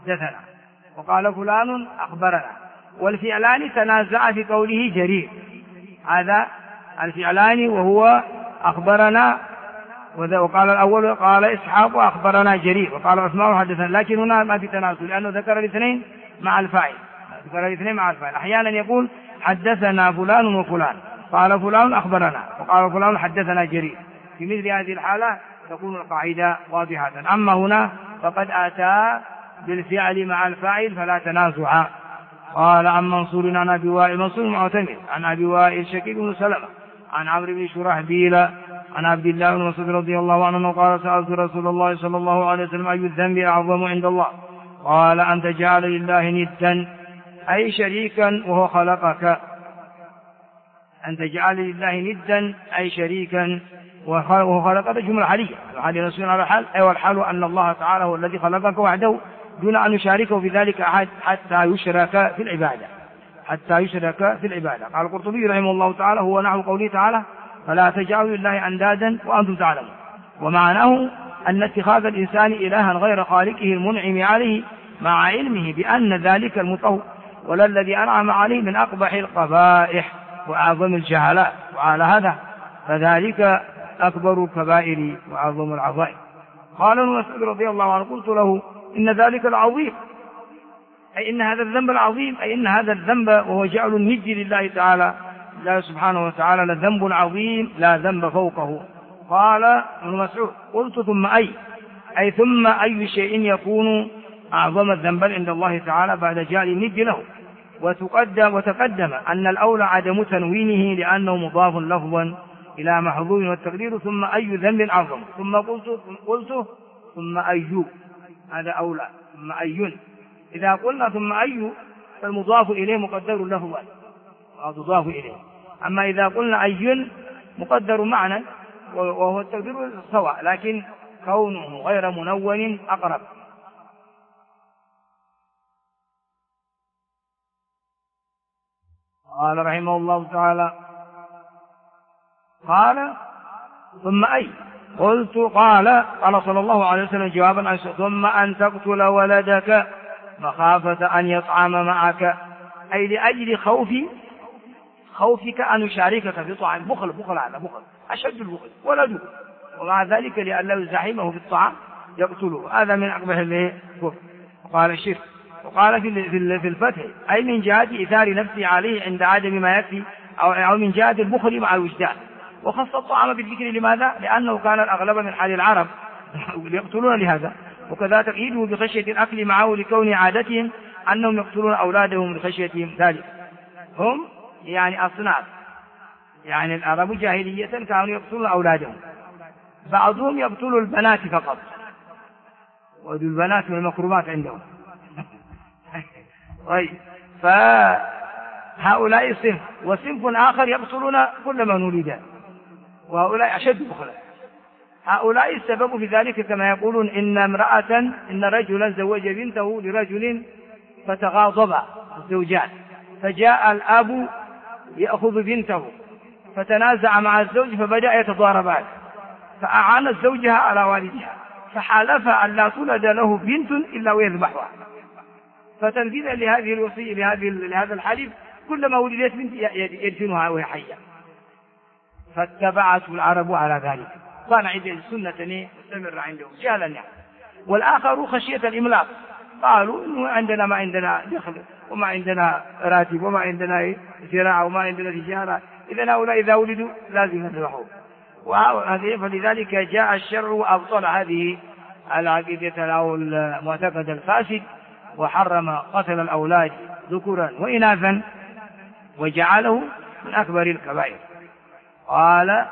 حدثنا وقال فلان أخبرنا، والفعلان تنازع في قوله جرير، هذا الفعلان وهو أخبرنا، وقال الأول قال إسحاق أخبرنا جرير، وقال عثمان حدثنا، لكن هنا ما في تناسل لأنه ذكر الاثنين مع الفاعل، أحيانا يقول حدثنا فلان وفلان، قال فلان أخبرنا، وقال فلان حدثنا جرير. في مثل هذه الحالة تكون القاعدة واضحة. أما هنا فقد أتى بالفعل مع الفاعل فلا تنازع. قال عن منصور عن أبي وائل، منصور معتمد، عن أبي وائل شقيق بن سلمة عن عمرو بن شرحبيل عن عبد الله بن مسعود رضي الله عنه قال سألت رسول الله صلى الله عليه وسلم أي الذنب أعظم عند الله؟ قال أن تجعل لله ندا أي شريكا وهو خلقك، أن تجعل لله ندا أي شريكا وهو خلقك، جملة حالية، الحال نسون على الحال، أي والحال أن الله تعالى هو الذي خلقك وحده دون أن يشاركه في ذلك أحد حتى يشرك في العبادة. قال القرطبي رحمه الله تعالى هو نحو قوله تعالى فلا تجعلوا لله أندادا وأنتم تعلمون، ومعناه أن اتخاذ الإنسان إلها غير خالقه المنعم عليه مع علمه بأن ذلك المطهر ولا الذي أنعم عليه من أقبح القبائح وأعظم الجهلاء، وعلى هذا فذلك أكبر الكبائر وأعظم العظائم. قال ابن مسعود رضي الله عنه قلت له إن ذلك العظيم، أي إن هذا الذنب العظيم، أي إن هذا الذنب وهو جعل الند لله تعالى الله سبحانه وتعالى لذنب عظيم لا ذنب فوقه. قال ابن مسعود قلت ثم أي ثم أي شيء يكون أعظم الذنب عند الله تعالى بعد جعل الند له؟ وتقدم أن الأولى عدم تنوينه لأنه مضاف لفظا إلى محظور، والتقدير ثم أي ذنب أعظم، ثم قلت ثم أي، هذا أولى، ثم أي، إذا قلنا ثم أي فالمضاف إليه مقدر لفظا ومضاف إليه، أما إذا قلنا أي مقدر معنى وهو التقدير سواء، لكن كونه غير منون أقرب. قال رحمه الله تعالى قال ثم أي، قلت قال صلى الله عليه وسلم جوابا عن ثم أن تقتل ولدك مخافة أن يطعم معك، أي لأجل خوفك أن يشاركك في طعام، بخل على بخل أشد البخل ولده، ومع ذلك لأنه يزاحمه في الطعام يقتله، هذا من أقبح الكفر. وقال الشرك. وقال في الفتح أي من جهة إثار نفسه عليه عند عدم ما يكفي، أو من جهة البخل مع الوجدان. وخص الطعام بالذكر لماذا؟ لأنه كان الأغلب من حال العرب يقتلون لهذا، وكذا تقييده بخشية الأكل معه لكون عادتهم أنهم يقتلون أولادهم بخشيتهم ذلك. هم يعني أصناف، يعني العرب جاهلية كانوا يقتلون أولادهم، بعضهم يقتل البنات فقط، وذو البنات من المكرمات عندهم. طيب، فهؤلاء صنف، وصنف آخر يقتلون كل من ولد، وهؤلاء أشد بخلا. هؤلاء السبب في ذلك كما يقولون إن رجلا زوج بنته لرجل فتغاضب الزوجان، فجاء الأب يأخذ بنته فتنازع مع الزوج فبدأ يتضاربان، فأعان زوجها على والدها، فحلف أن لا تولد له بنت إلا ويذبحها، فتنفيذا لهذه الوصية لهذا الحليف كلما ولدت بنت يدفنها وهي حية، فاتبعته العرب على ذلك، كان عند السنة مستمر عندهم جهلا يعني. والآخر خشية الإملاق، قالوا إنه عندنا ما عندنا دخل وما عندنا راتب وما عندنا زراعة وما عندنا تجارة، إذا هؤلاء إذا ولدوا لازم يذبحوا، فلذلك جاء الشرع وأبطل هذه العقيدة أو المعتقد الفاسد، وحرم قتل الأولاد ذكرا وإناثا وجعله من أكبر الكبائر. قال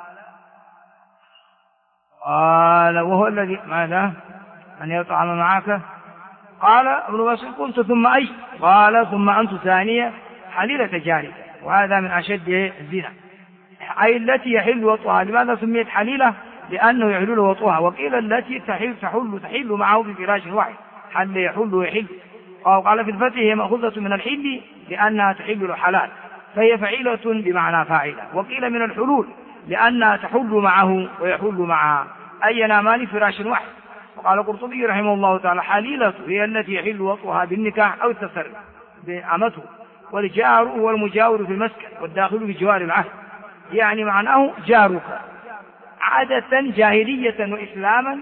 وهو الذي ماذا أن يطعم معك؟ قال ابن مسعود قلت ثم أي؟ قال ثم أنت ثانية حليلة جارك، وهذا من أشد الزنا، أي التي يحل وطئها. لماذا سميت حليلة؟ لأنه يحل وطئها، وقيل التي تحل معه بفراش واحد، حل يحل. قال في الفتح هي مأخوذة من الحل لأنها تحل الحلال، فهي فعيلة بمعنى فاعلة. وقيل من الحلول لأنها تحل معه ويحل معها، أي ينامان فراش واحد، وقال القرطبي رحمه الله تعالى حليلة هي التي يحل وطئها بالنكاح أو التسري بأمته، والجار هو المجاور في المسكن والداخل بجوار العهد، يعني معناه جارك. عادة جاهلية وإسلاما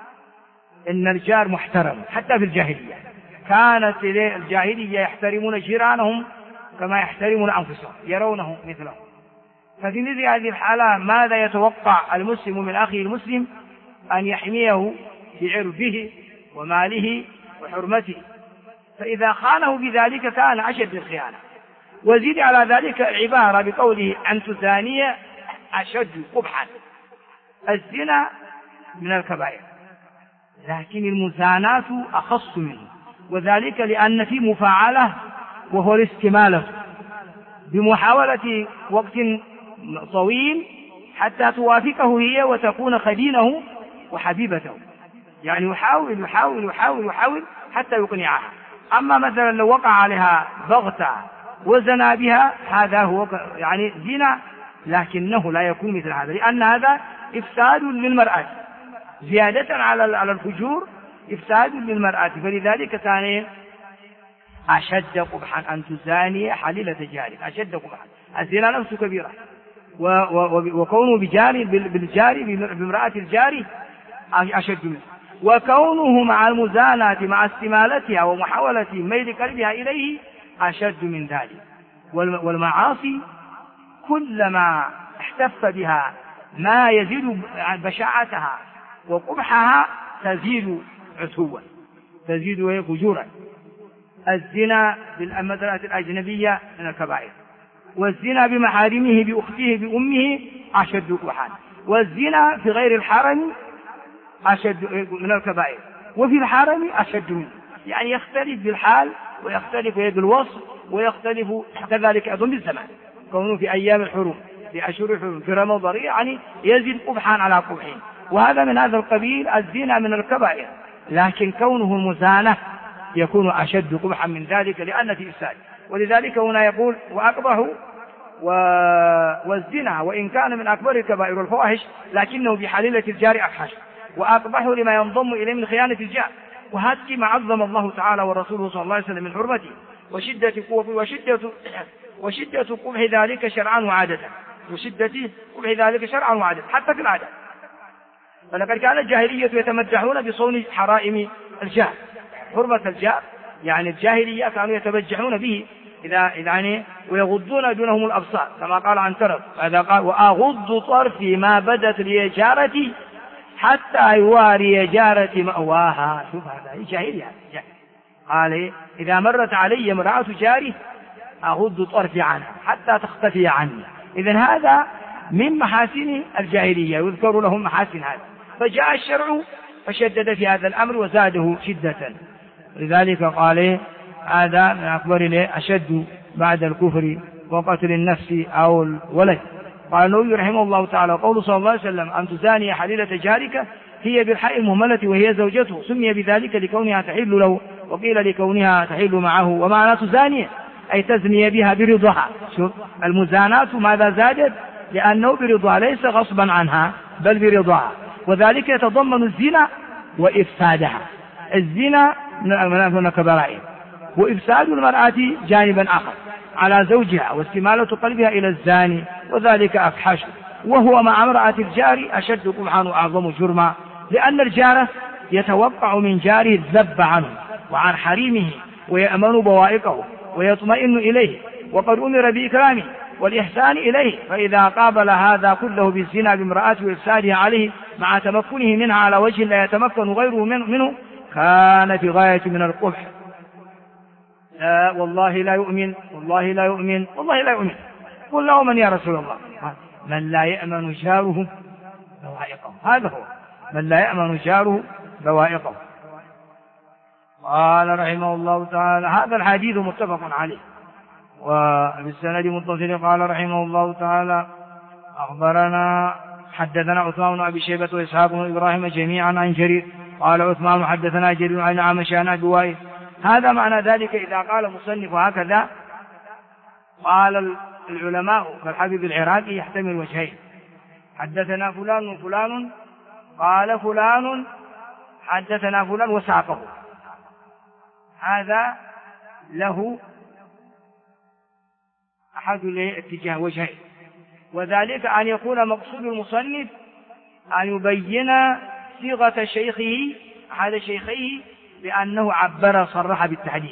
إن الجار محترم، حتى في الجاهلية كانت الجاهلية يحترمون جيرانهم كما يحترمون أنفسهم، يرونهم مثلهم. ففي مثل هذه الحالة ماذا يتوقع المسلم من أخيه المسلم؟ أن يحميه بعرضه وماله وحرمته، فإذا خانه بذلك كان أشد الخيانة. وزيد على ذلك عبارة بقوله أن تزاني أشد قبحا. الزنا من الكبائر، لكن المزاناة أخص منه، وذلك لأن في مفاعلة وهو الاستمالة بمحاولة وقت طويل حتى توافقه هي وتكون خدينه وحبيبته، يعني يحاول حتى يقنعها. أما مثلا لو وقع عليها ضغطة وزنا بها هذا هو يعني زنا، لكنه لا يكون مثل هذا، لأن هذا إفساد للمرأة زيادة على الفجور، إفساد للمرأة. فلذلك كان أشد قبحا أن تزاني حليلة جارك، أشد قبحا. الزنا نفسه كبيرة، وكونه بالجار بامرأة الجار أشد منه، وكونه مع المزانة مع استمالتها ومحاولة ميل قلبها إليه أشد من ذلك. والمعاصي كلما احتف بها ما يزيد بشاعتها وقبحها تزيد عتوا، تزيد فجورا. الزنا بالمرأة الأجنبية من الكبائر، والزنا بمحارمه بأخته بأمه أشد قبحا، والزنا في غير الحرم أشد من الكبائر، وفي الحرم أشد منه. يعني يختلف بالحال ويختلف بالوصف ويختلف كذلك أيضا بالزمان، كونه في أيام الحرم في أشهر الحرم في رمضان يعني يزيد قبحا على قبحين، وهذا من هذا القبيل. الزنا من الكبائر، لكن كونه المزانة يكون أشد قبحا من ذلك لأن في إفساد. ولذلك هنا يقول وأقبح والزنا وإن كان من أكبر الكبائر والفواحش لكنه بحليلة الجار أفحش، وأقبح لما ينضم إليه من خيانة الجار. وهذا ما عظم الله تعالى ورسوله صلى الله عليه وسلم من حرمته وشدة قوته وشدة قبح ذلك شرعا وعادة، وشدة قبح ذلك شرعا وعادة حتى في العادة. فلقد كان الجاهلية يتمدحون بصون حرائم الجار، حرمة الجار، يعني الجاهلية كانوا يتبجحون به يعني ويغضون دونهم الأبصار كما قال عن ترف، هذا قال وأغض طرفي ما بدت لي جارتي حتى يواري جارتي مأواها. شوف هذا جاهلية. قال إذا مرت علي امرأة جاري أغض طرفي عنها حتى تختفي عني. إذن هذا من محاسن الجاهلية، يذكر لهم محاسن هذا، فجاء الشرع فشدد في هذا الأمر وزاده شدة. لذلك قال هذا من أكبر أشد بعد الكفر وقتل النفس أو الولد. قال النووي رحمه الله تعالى قول صلى الله عليه وسلم أن تزاني حليلة جارك هي بالحق المهملة وهي زوجته، سمي بذلك لكونها تحل له، وقيل لكونها تحل معه. ومعنى تزاني أي تزني بها برضاها. شوف المزانات ماذا زادت؟ لأنه برضاها ليس غصبا عنها بل برضاها، وذلك يتضمن الزنا وإفسادها. الزنا من الكبائر، وإفساد المرأة جانبا آخر على زوجها واستمالة قلبها إلى الزاني، وذلك أفحش، وهو مع امرأة الجار أشد قبحا وأعظم جرما، لأن الجار يتوقع من جاره الذب عنه وعن حريمه ويأمن بوائقه ويطمئن إليه، وقد أمر بإكرامه والإحسان إليه. فإذا قابل هذا كله بالزنا بامرأته وإفسادها عليه مع تمكنه منها على وجه لا يتمكن غيره منه كان في غاية من القبح. لا والله لا يؤمن، والله لا يؤمن، والله لا يؤمن. قل له من يا رسول الله؟ من لا يأمن جاره بوائقه. هذا هو من لا يأمن جاره بوائقه. قال رحمه الله تعالى هذا الحديث متفق عليه وبالسند متصل. قال رحمه الله تعالى أخبرنا حدثنا عثمان بن أبي شيبة وإسحاق بن إبراهيم جميعا عن جرير قال عثمان حدثنا جرير عن عامش عن أبي وائل. هذا معنى ذلك إذا قال مصنف هكذا قال العلماء كالحافظ العراقي يحتمل وجهين: حدثنا فلان وفلان قال فلان حدثنا فلان وساقه، هذا له أحد الاتجاه وجهين، وذلك أن يكون مقصود المصنف أن يبين صيغة شيخه هذا شيخيه بأنه عبر صرح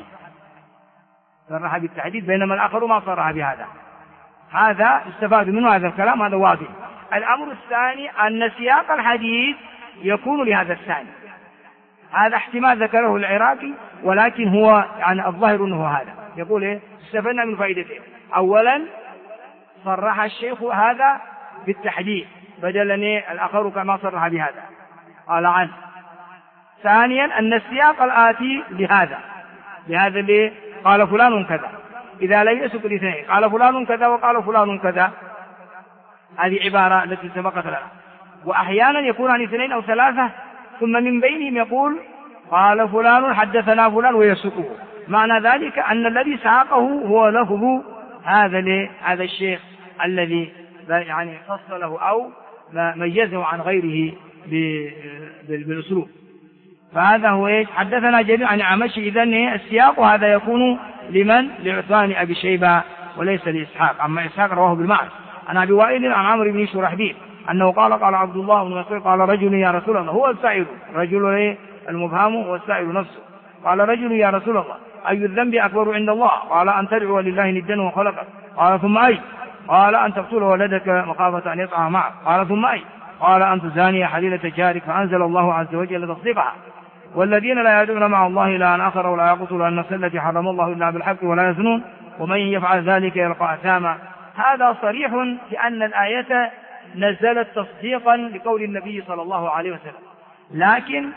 بالتحديد، بينما الآخر ما صرح بهذا. هذا استفاد منه هذا الكلام، هذا واضح. الأمر الثاني أن سياق الحديث يكون لهذا الثاني، هذا احتمال ذكره العراقي، ولكن هو يعني الظاهر أنه هذا. يقول استفدنا من فائدتين: أولا صرح الشيخ هذا بالتحديد بدلا الآخر كما صرح بهذا قال عنه. ثانيا أن السياق الآتي لهذا اللي قال فلان كذا، إذا لم يسق الاثنين قال فلان كذا وقال فلان كذا، هذه عبارة التي سبقت لنا. وأحيانا يكون عن اثنين أو ثلاثة ثم من بينهم يقول قال فلان حدثنا فلان ويسقه، معنى ذلك أن الذي ساقه هو لفظ هذا الشيخ الذي يعني فصله أو ميزه عن غيره بالأسلوب. فهذا هو حدثنا جرير عن الأعمش. إذن السياق هذا يكون لمن؟ لعثمان أبي شيبة وليس لإسحاق. أما إسحاق رواه بالمعنى عن أبي وائل عن عمرو بن شرحبيل أنه قال عبد الله بن مسعود قال رجل يا رسول الله، هو السائل، رجل المبهم هو السائل نفسه، قال رجل يا رسول الله أي الذنب أكبر عند الله؟ قال أن تدعو لله ندا وخلقك. قال ثم أي؟ قال أن تقتل ولدك مخافة أن يطعم معك. قال ثم أي؟ قال أن تزاني حليلة جارك. فأنزل الله عز وجل تصديقها: والذين لا يدعون مع الله إلها آخر ولا يقتلون النفس التي حرم الله إلا بالحق ولا يزنون ومن يفعل ذلك يلقى أثاما. هذا صريح بأن الآية نزلت تصديقا لقول النبي صلى الله عليه وسلم، لكن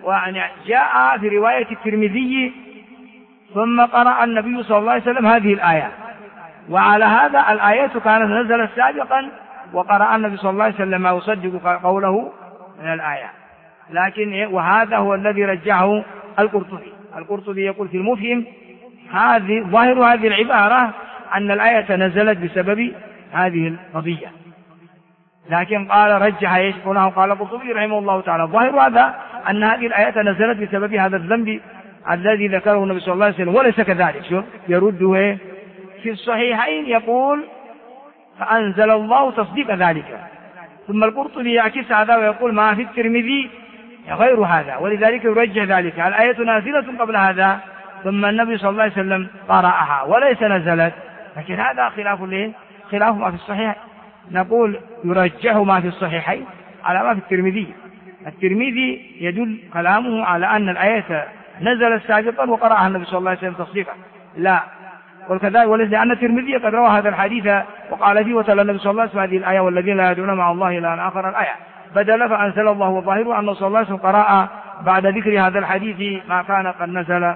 جاء في رواية الترمذي ثم قرأ النبي صلى الله عليه وسلم هذه الآية، وعلى هذا الآية كانت نزلت سابقا وقرأ النبي صلى الله عليه وسلم ما يصدق قوله من الآية. لكن وهذا هو الذي رجعه القرطبي يقول في المفهم ظاهر هذه العبارة أن الآية نزلت بسبب هذه القضية، لكن قال رجح يشكونه قال القرطبي رحمه الله تعالى ظاهر هذا أن هذه الآية نزلت بسبب هذا الذنب الذي ذكره النبي صلى الله عليه وسلم، وليس كذلك. شوف يرده في الصحيحين يقول فأنزل الله تصديق ذلك، ثم القرطبي يعكس هذا ويقول ما في الترمذي غير هذا، ولذلك يرجح ذلك. الآية نازلة قبل هذا ثم النبي صلى الله عليه وسلم قرأها وليس نزلت، لكن هذا خلاف ما في الصحيح. نقول يرجح ما في الصحيحين على ما في الترمذي. الترمذي يدل كلامه على أن الآية نزلت سابقا وقرأها النبي صلى الله عليه وسلم تصديقا، لا وكذلك لأن الترمذي قد روى هذا الحديث وقال فيه وتلا النبي صلى الله عليه وسلم هذه الآية والذين لا يدعون مع الله إلى آخر الآية بدل فأنزل الله وظاهره أنه صلى الله عليه وسلم قرأ بعد ذكر هذا الحديث ما كان قد نزل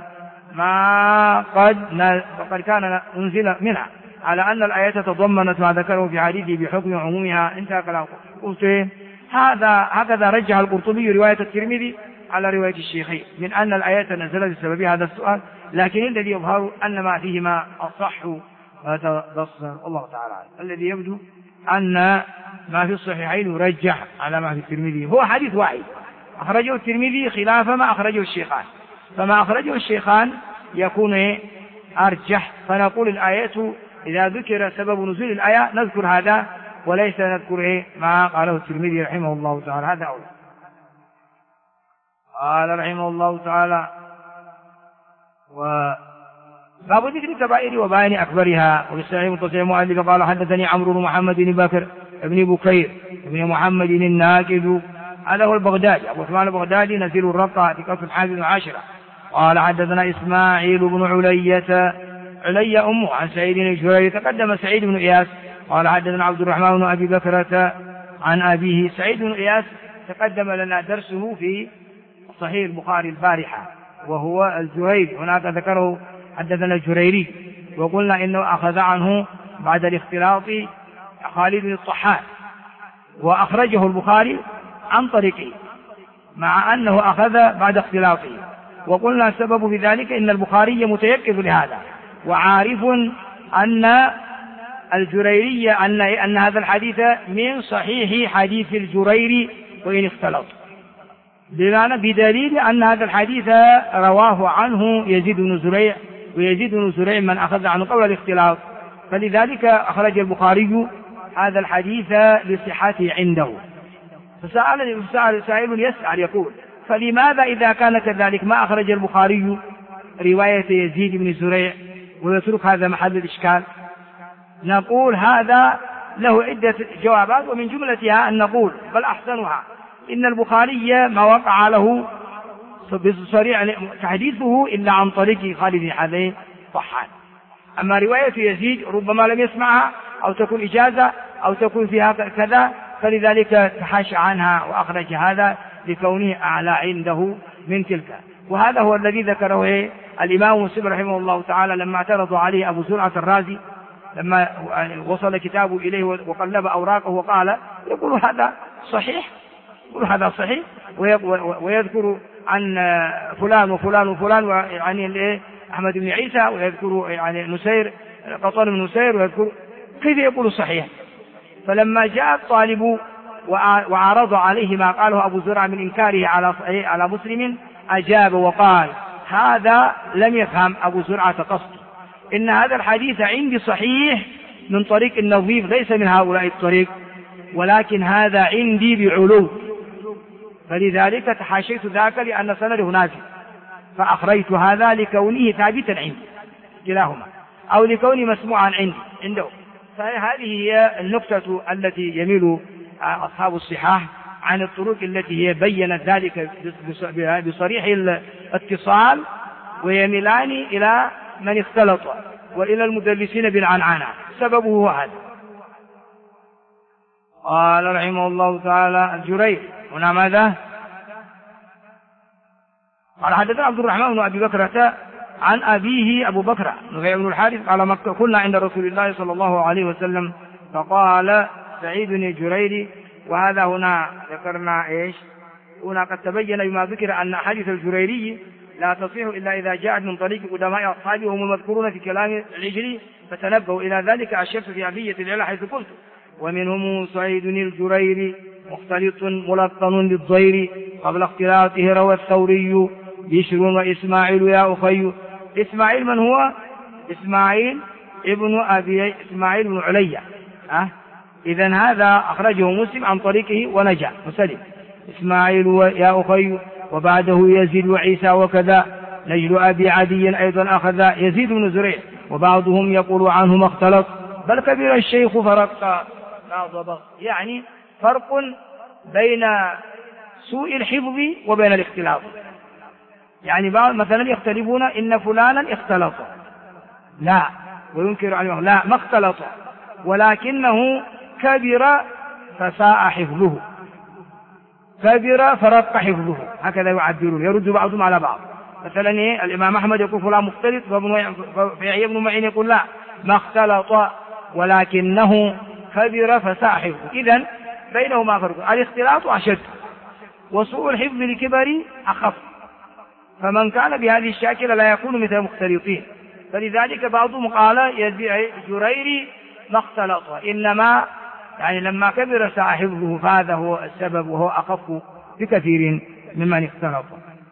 قد كان أنزل منها، على أن الآية تضمنت ما ذكره في حديثه بحكم عمومها. انتهى كلامه. هكذا رجح القرطبي رواية الترمذي على رواية الشيخين من أن الآية نزلت بسبب هذا السؤال، لكن الذي يظهر أن ما فيهما أصح وتصدر الله تعالى. الذي يبدو أن ما في الصحيحين يرجح على ما في الترمذي. هو حديث واحد أخرجه الترمذي خلاف ما أخرجه الشيخان، فما أخرجه الشيخان يكون أرجح، فنقول الآية إذا ذكر سبب نزول الآية نذكر هذا وليس نذكر ما قاله الترمذي رحمه الله تعالى. هذا أول. قال رحمه الله تعالى باب ذكر كبائر وبيان أكبرها. وبالصحيح متصل مؤلف قال حدثني عمرو بن محمد بن بكر بن بكير بن محمد الناكد هذا هو البغدادي أبو عثمان البغدادي نزيل الرقة ثقة حافظ عاشرة. قال حدثنا إسماعيل بن علي أمه عن سعيد بن جرير تقدم سعيد بن إياس. قال حدثنا عبد الرحمن بن أبي بكرة عن أبيه. سعيد بن إياس تقدم لنا درسه في صحيح البخاري البارحة وهو الجريري، هناك ذكره حدثنا الجريري وقلنا إنه أخذ عنه بعد الاختلاط خالد بن الطحان وأخرجه البخاري عن طريقه مع أنه أخذ بعد اختلاطه، وقلنا السبب في ذلك إن البخاري متيقظ لهذا وعارف أن الجريري أن هذا الحديث من صحيح حديث الجريري وإن اختلط، بدليل أن هذا الحديث رواه عنه يزيد بن زريع، ويزيد بن زريع من أخذ عنه قول الاختلاط، فلذلك أخرج البخاري هذا الحديث لصحته عنده. فسأل سائل يسأل يقول: فلماذا إذا كان كذلك ما أخرج البخاري رواية يزيد بن زريع ويترك هذا محل الإشكال؟ نقول هذا له عدة جوابات، ومن جملتها أن نقول بل أحسنها إن البخاري ما وقع له بصريح تحديثه إلا عن طريق خالد بن حذين طحان. أما رواية يزيد ربما لم يسمعها أو تكون إجازة أو تكون فيها كذا، فلذلك تحاشى عنها وأخرج هذا لكونه أعلى عنده من تلك. وهذا هو الذي ذكره الإمام مسلم رحمه الله تعالى لما اعترض عليه أبو زرعة الرازي لما وصل كتابه إليه وقلب أوراقه وقال يقول هذا صحيح، يقول هذا صحيح، ويذكر عن فلان وفلان وفلان ويعني أحمد بن عيسى، ويذكر يعني نسير قطان بن نسير، ويذكر كيف يقول صحيح. فلما جاء الطالب وعرض عليه ما قاله أبو زرع من إنكاره على مسلم أجاب وقال: هذا لم يفهم أبو زرعة قصد، إن هذا الحديث عندي صحيح من طريق النظيف ليس من هؤلاء الطريق، ولكن هذا عندي بعلو، فلذلك تحاشيت ذاك لأن سنده نازل، فأخرجت هذا لكونه ثابتا عندي كلاهما، أو لكونه مسموعا عنده. فهذه هي النقطة التي يميل أصحاب الصحاح عن الطرق التي هي بينت ذلك بصريح الاتصال، ويميلان إلى من اختلط وإلى المدلسين بالعنعنة، سببه هذا. قال رحمه الله تعالى الجرير هنا ماذا؟ قال: حدثنا عبد الرحمن بن أبي بكرة عن أبيه أبو بكر نفيع بن الحارث قال: مكة كنا عند رسول الله صلى الله عليه وسلم، فقال سعيد بن جرير. وهذا هنا ذكرنا هنا قد تبين بما ذكر أن حديث الجريري لا تصيح إلا إذا جاءت من طريق قدماء أصحابه هم المذكورون في كلام العجلي، فتنبهوا إلى ذلك أشرت في عبية العلا حيث قلت: ومنهم سعيد الجريري مختلط ملطن بالضير قبل اختلاطه روى الثوري بشر وإسماعيل يا أخي. إسماعيل من هو؟ إسماعيل بن عليا. إذن هذا أخرجه مسلم عن طريقه ونجا مسلم. إسماعيل يا أخي، وبعده يزيد وعيسى وكذا. نجل أبي عدي أيضا أخذ يزيد بن زريع، وبعضهم يقول عنه ما اختلط بل كبر الشيخ فرق لا ضبط، يعني فرق بين سوء الحفظ وبين الاختلاط. يعني بعض مثلا يختلفون إن فلانا اختلط، لا، وينكر عليه لا ما اختلط، ولكنه كبر فساء حفظه، كبر فرق حفظه، هكذا يعبرون، يرد بعضهم على بعض. مثلا الإمام أحمد يقول فلان مختلط، فيحيى بن معين يقول لا ما اختلط ولكنه كبر فساء حفظه. إذن بينهما فرق، الاختلاط أشد وسوء الحفظ لكبر أخف، فمن كان بهذه الشاكلة لا يكون مثل المختلطين. فلذلك بعضهم قال جريري ما اختلط، إنما يعني لما كبر ساء حفظه، فهذا هو السبب وهو أخف بكثير ممن اختلط.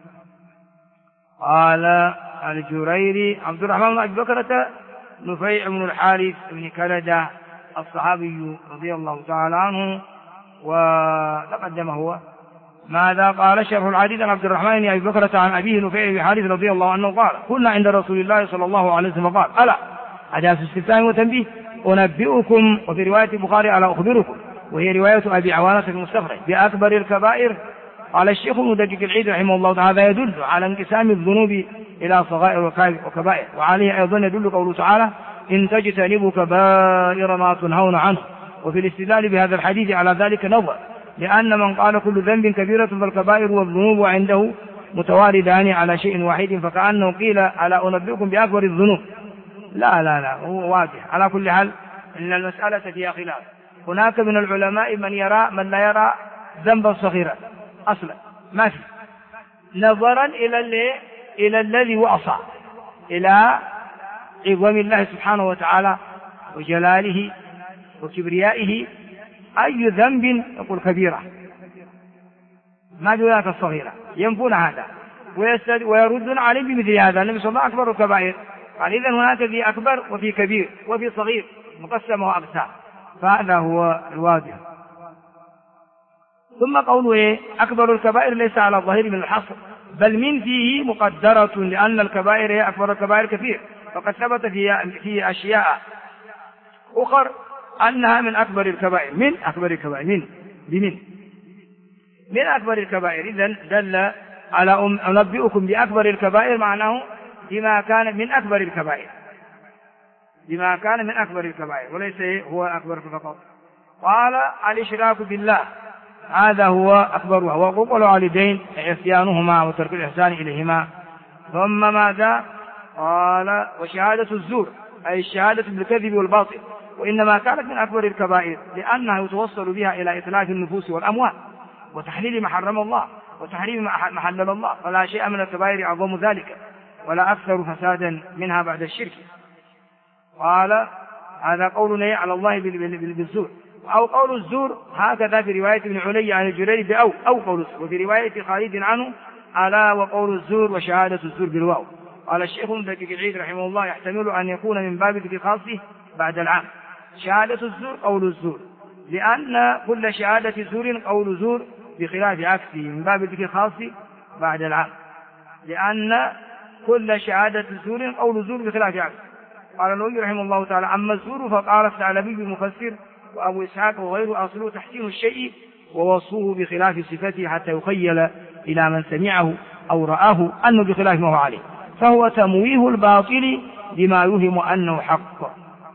قال الجريري عبد الرحمن بن أبي بكرة نفيع بن الحارث بن كلدة الصحابي رضي الله تعالى عنه، وتقدم هو. ماذا قال شرح العديد عن عبد الرحمن بن أبي بكرة عن أبيه نفيع بن الحارث رضي الله عنه قال: كنا عند رسول الله صلى الله عليه وسلم قال: ألا أداة استفهام وتنبيه، أنبئكم، وفي رواية البخاري ألا أخبركم، وهي رواية أبي عوانة في المستخرج، بأكبر الكبائر. قال الشيخ مدقق العيد رحمه الله تعالى: يدل على انقسام الذنوب إلى صغائر وكبائر، وعليه أيضا يدل قوله تعالى: إن تجتنبوا كبائر ما تنهون عنه. وفي الاستدلال بهذا الحديث على ذلك نظر، لأن من قال كل ذنب كبيرة فالكبائر والذنوب عنده متواردان على شيء واحد، فكأنه قيل: ألا أنبئكم بأكبر الذنوب؟ لا هو واضح. على كل حال إن المسألة فيها خلاف، هناك من العلماء من لا يرى ذنبا صغيرا أصلا، ما في، نظرا إلى الذي وأصى، إلى عظم الله سبحانه وتعالى وجلاله وكبريائه، أي ذنب يقول كبيرة، ما دونك الصغيرة، ينفون هذا ويردون عليه بمثل هذا. النبي صلى الله عليه وسلم أكبر الكبائر قال إذن هناك في أكبر وفي كبير وفي صغير مقسم وأقسام، فهذا هو الواضح. ثم قوله أكبر الكبائر ليس على الظاهر من الحصر، بل من فيه مقدرة، لأن الكبائر هي أكبر الكبائر كثير، فقد ثبت في أشياء أخر أنها من أكبر الكبائر، من أكبر الكبائر من أكبر الكبائر. إذن دل على أنبئكم بأكبر الكبائر معناه بما كان من أكبر الكبائر، بما كان من أكبر الكبائر وليس هو أكبر فقط. قال الإشراك بالله هذا هو أكبرها، وعقوق الوالدين عصيانهما وترك الإحسان إليهما. ثم ماذا قال وشهادة الزور أي الشهادة بالكذب والباطل، وإنما كانت من أكبر الكبائر لأنها يتوصل بها إلى إتلاف النفوس والأموال وتحليل ما حرم الله وتحريم ما حلل الله، فلا شيء من الكبائر أعظم ذلك ولا أكثر فسادا منها بعد الشرك. قال هذا قولنا على الله بالزور، أو قول الزور هكذا في رواية ابن علي عن الجريري بأو قول الزور، وفي رواية خالد عنه ألا وقول الزور وشهادة الزور بالواو. قال الشيخ ابن دقيق العيد رحمه الله يحتمل أن يكون من باب ذكر خاصه بعد العام. شهادة الزور قول الزور، لأن كل شهادة زور قول زور بخلاف عكسه من باب ذكر خاصه بعد العام، لأن كل شهادة زور قول زور بخلاف عكسه. قال النووي رحمه الله تعالى أما الزور فقال الثعلبي المفسر وأبو إسحاق وغيره أصله تحسين الشيء ووصفه بخلاف صفته حتى يخيل إلى من سمعه أو رآه أنه بخلاف ما هو عليه، فهو تمويه الباطل بما يوهم أنه حق.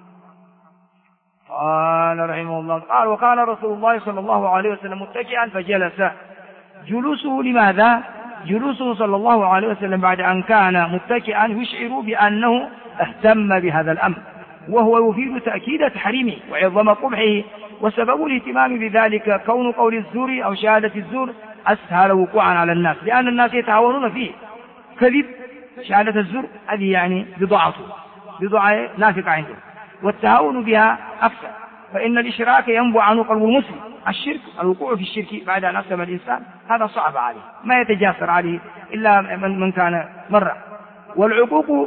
قال رحمه الله قال وكان رسول الله صلى الله عليه وسلم متكئا فجلس. جلوسه لماذا؟ جلوسه صلى الله عليه وسلم بعد أن كان متكئا يشعر بأنه اهتم بهذا الأمر، وهو يفيد تأكيد تحريمه وعظم قبحه، وسبب الاهتمام بذلك كون قول الزور أو شهادة الزور أسهل وقوعا على الناس، لأن الناس يتعاونون فيه. كذب شهادة الزور هذه يعني بضاعة نافقة عنده، والتهاون بها أكثر، فإن الإشراك ينبع عنه قلب المسلم. الشرك الوقوع في الشرك بعد أن أسلم الإنسان هذا صعب عليه، ما يتجاسر عليه إلا من كان مرة. والعقوق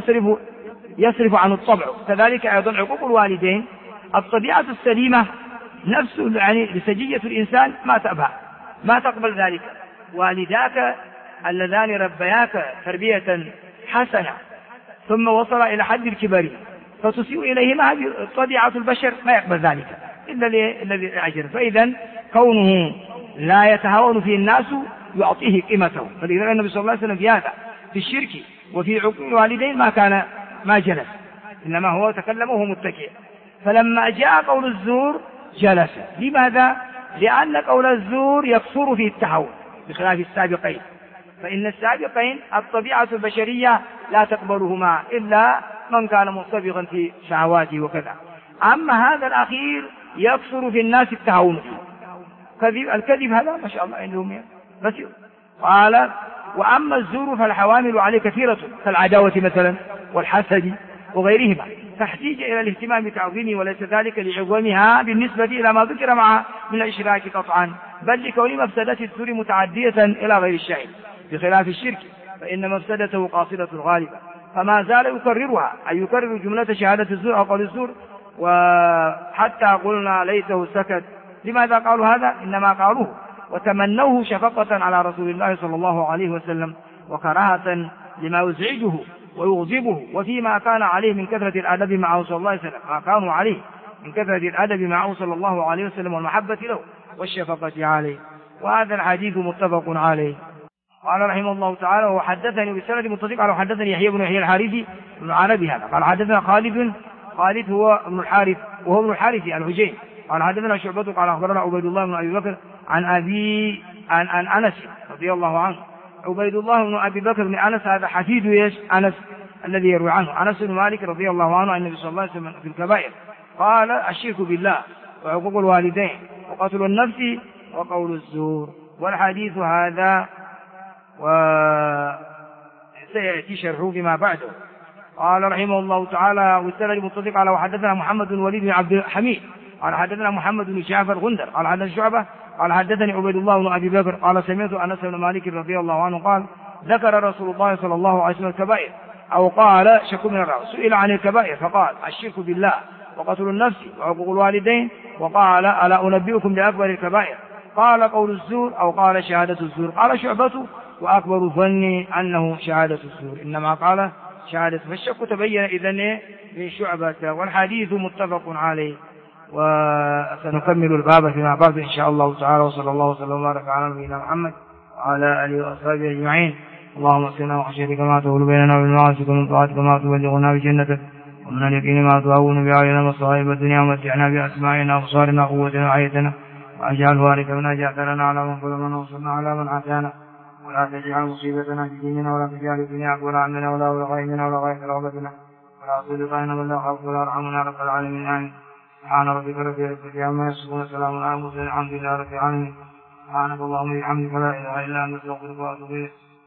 يصرف عن الطبع، كذلك أيضا عقوق الوالدين الطبيعة السليمة نفسه يعني لسجية الإنسان ما تقبل ذلك. والداك اللذان ربياك تربية حسنة ثم وصل إلى حد الكبر فتسيء إليهما، هذه طبيعة البشر ما يقبل ذلك إلا الذي أعجل. فإذا كونه لا يتهاون فيه الناس يعطيه قيمته، فلذلك النبي صلى الله عليه وسلم في هذا في الشرك وفي عقوق الوالدين ما جلس، إنما هو تكلم وهو متكئ. فلما جاء قول الزور جلس. لماذا؟ لأن قول الزور يكثر فيه التهاون بخلاف السابقين، فإن السابقين الطبيعة البشرية لا تقبلهما إلا من كان منصبغا في شهواته وكذا. أما هذا الأخير يكثر في الناس التهاون فيه. الكذب هذا ما شاء الله عندهم بس. قال وأما الزور فالحوامل عليه كثيرة كالعداوة مثلا والحسد وغيرهما، فاحتاج إلى الاهتمام بتعظيمه، وليس ذلك لعظمها بالنسبة إلى ما ذكر معه من الإشراك قطعا، بل لكون مفسدة الزور متعدية إلى غير الشيء بخلاف الشرك، فإن مفسدته قاصرة غالبة، فما زال يكررها، أي يكرر جملة شهادة الزور أو قول الزور، وحتى قلنا ليته سكت. لماذا قالوا هذا؟ إنما قالوه وتمنوه شفقة على رسول الله صلى الله عليه وسلم وكراهة لما يزعجه ويغضبه، وفيما كان عليه من كثرة الأدب معه صلى الله عليه وسلم، ما كانوا عليه من كثرة الأدب معه صلى الله عليه وسلم والمحبة له والشفقة عليه. وهذا الحديث متفق عليه. قال رحمه الله تعالى وحدثني بسند متصل قال وحدثني يحيى بن يحيى الحارثي بن عربي هذا قال حدثنا خالد هو ابن الحارث وهو ابن الحارث الحجين قال حدثنا شعبة قال أخبرنا عبيد الله بن أبي بكر عن أنس رضي الله عنه. عبيد الله بن أبي بكر بن أنس هذا حفيد أنس الذي يروي عنه أنس بن مالك رضي الله عنه عن النبي صلى الله عليه وسلم في الكبائر قال الشرك بالله وعقوق الوالدين وقتل النفس وقول الزور. والحديث هذا وسيأتي شرحه فيما بعده. قال رحمه الله تعالى والسند متصل قال وحدثنا محمد بن وليد بن عبد الحميد قال حدثنا محمد بن جعفر غندر قال حدثنا شعبة قال حدثني عبيد الله بن أبي بكر قال سمعت أنس بن مالك رضي الله عنه قال ذكر رسول الله صلى الله عليه وسلم الكبائر أو قال شك من الرأس سئل عن الكبائر فقال الشرك بالله وقتل النفس وعقوق الوالدين وقال ألا أنبئكم بأكبر الكبائر قال قول الزور أو قال شهادة الزور قال شعبة وأكبر ظني أنه شهادة الزور إنما قال شهادة فالشك تبين إذن من شعبة والحديث متفق عليه. وسنكمل الباب فيما بعد إن شاء الله تعالى وصلى الله وسلم وبارك على نبينا محمد وعلى آله وأصحابه أجمعين. اللهم اغفرنا وخشيتك ما تقول بيننا وبين معاصيك ومن طاعتك ما تبلغنا بجنتك ومن اليقين ما تهون بعلينا مصائب الدنيا ومتعنا بأسماعنا وأبصارنا وقوتنا وحياتنا واجعل وارث منا جعلنا على من ظلمنا وانصرنا على من عافانا ولا تجعل مصيبتنا في ديننا ولا تجعل الدنيا أكبر همنا ولا مبلغ علمنا ولا غاية رغبتنا ولا تضيقنا ولا خوف ولا ارحمنا رب العالمين آمين. سبحان ربك رب العزة عما يصفون سلام على المرسلين الحمد لله رب العالمين. سبحانك اللهم وبحمدك لا إله إلا أنت أستغفرك وأتوب إليك.